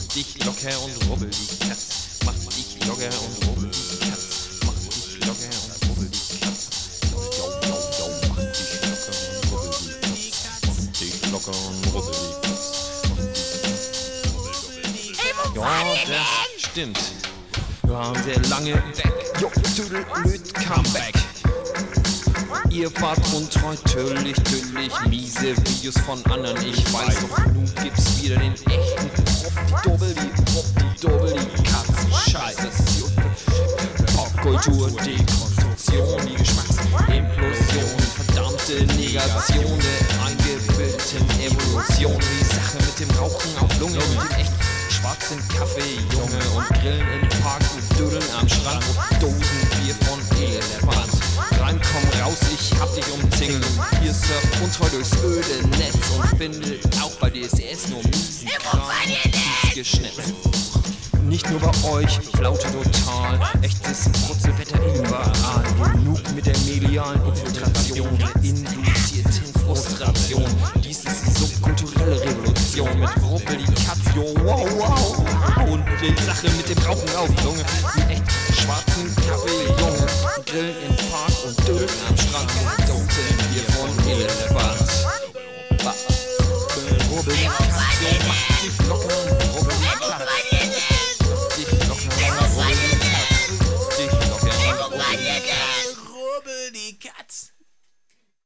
dich locker und rubbel die Katz. Mach dich locker und rubbel die Katz. Mach dich locker und rubbel die Katz. Yo, yo, yo, mach dich locker und rubbel die Katz. Mach dich locker und rubbel die Katz. Ja, das stimmt. Wir waren sehr lange weg. Jo, Tüdelüt, Comeback. Ihr wart untreu, tödlich, miese Videos von anderen. Ich weiß doch, nun gibt's wieder den echten Dobbel, die Katz. Scheiße, Popkultur, Dekonstruktion, die Geschmacksimplosion, verdammte Negation der eingebildeten Evolution. Die Sache mit dem Rauchen auf Lunge und dem echt schwarzen Kaffee, Junge, und Grillen im Park und Dödeln am Strand und Dosenbier von Elefant. Rein, komm raus, ich hab dich umzingelt. Ihr surft untreu durchs öde Netz und findet auch bei DSS nur miesen Kram, geschnitzt. Nicht nur bei euch, Flaute total, echtes Brutzelwetter überall. Genug mit der medialen Infiltration, der induzierten Frustration. Dies ist die subkulturelle Revolution mit Ruppel die Katz, yo, wow, wow. Und die Sache mit dem Rauchen auf Lunge.